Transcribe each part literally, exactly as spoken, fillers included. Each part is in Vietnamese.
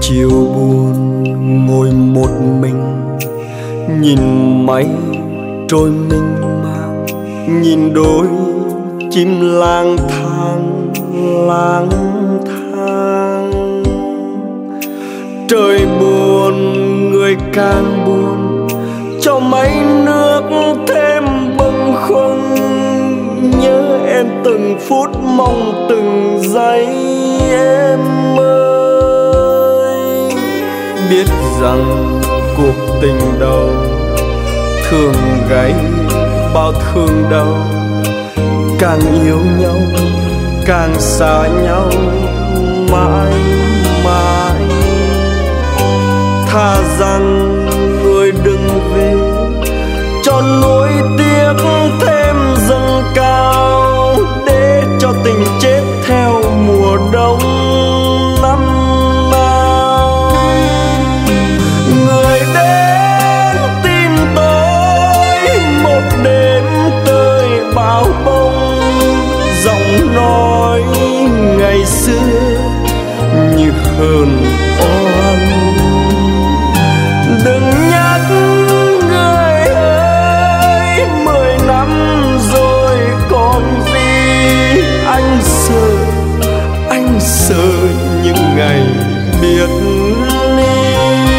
Chiều buồn ngồi một mình, nhìn máy trôi mênh mang, nhìn đôi chim lang thang lang thang. Trời buồn người càng buồn, cho mấy nước thêm bâng khuâng. Nhớ em từng phút, mong từng giây em ơi. Biết rằng cuộc tình đầu thường gãy bao thương đau, càng yêu nhau càng xa nhau mãi mãi. Thà rằng người đừng về, cho nỗi tiếc thêm dâng cao, để cho tình chết theo mùa đông năm nào. Người đến tìm tôi một đêm tơi bão bông, giọng nói ngày xưa như hờn oan. Đừng nhắc người ơi, mười năm rồi còn gì. Anh sợ, anh sợ những ngày biệt ly.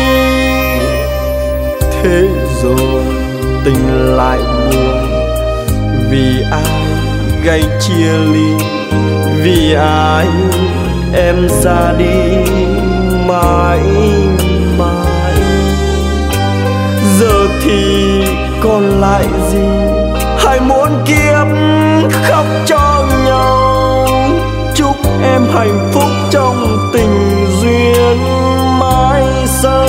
Thế rồi tình lại buồn, vì ai gây chia ly, vì ai em ra đi mãi mãi. Giờ thì còn lại gì, hai muôn kiếp khóc cho nhau. Chúc em hạnh phúc trong tình duyên mãi sau.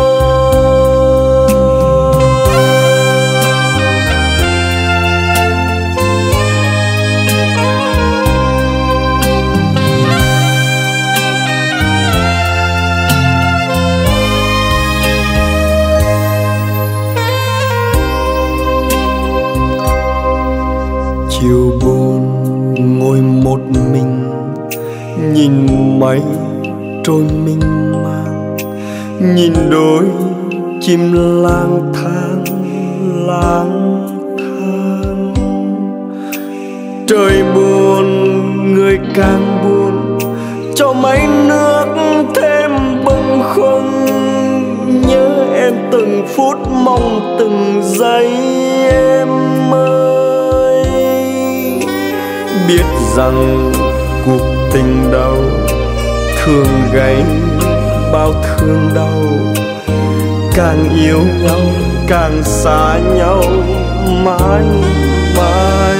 Chiều buồn ngồi một mình, nhìn máy trôi mênh mang, nhìn đôi chim lang thang lang thang. Trời buồn người càng buồn, cho mấy nước thêm bâng khuâng. Nhớ em từng phút, mong từng giây em ơi. Biết rằng cuộc tình đầu thường gây bao thương đau, càng yêu nhau càng xa nhau mãi mãi.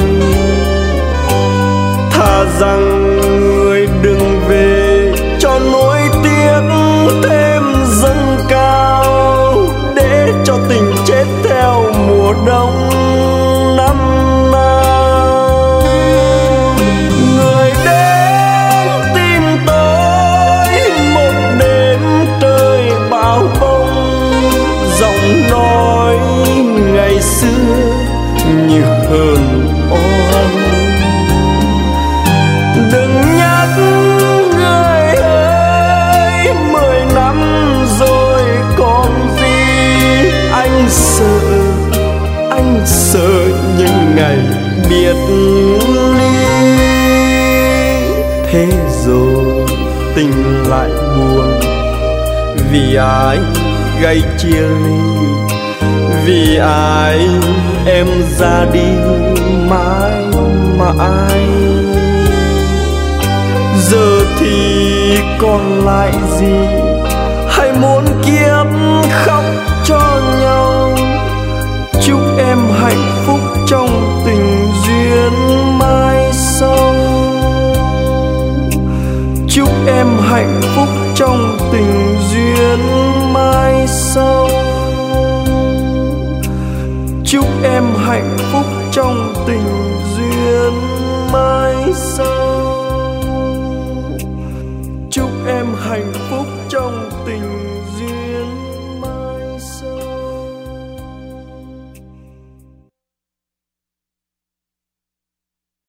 Thà rằng người đừng về, cho nỗi tiếc thêm dâng cao, để cho tình chết theo mùa đông năm nào. Người đến tìm tôi một đêm trời bão bông, giọng nói ngày xưa như hờn oan. Đừng nhắc người ơi, mười năm rồi còn gì. Anh sợ, anh sợ những ngày biệt ly. Thế rồi tình lại buồn, vì ai gây chia ly, vì ai em ra đi mãi mãi. Giờ thì còn lại gì, hay muốn kiếp khóc cho nhau. Chúc em hạnh phúc trong tình duyên mai sau. Chúc em hạnh phúc trong tình duyên mai sau. Chúc em hạnh phúc trong tình duyên mai sau. Chúc em hạnh phúc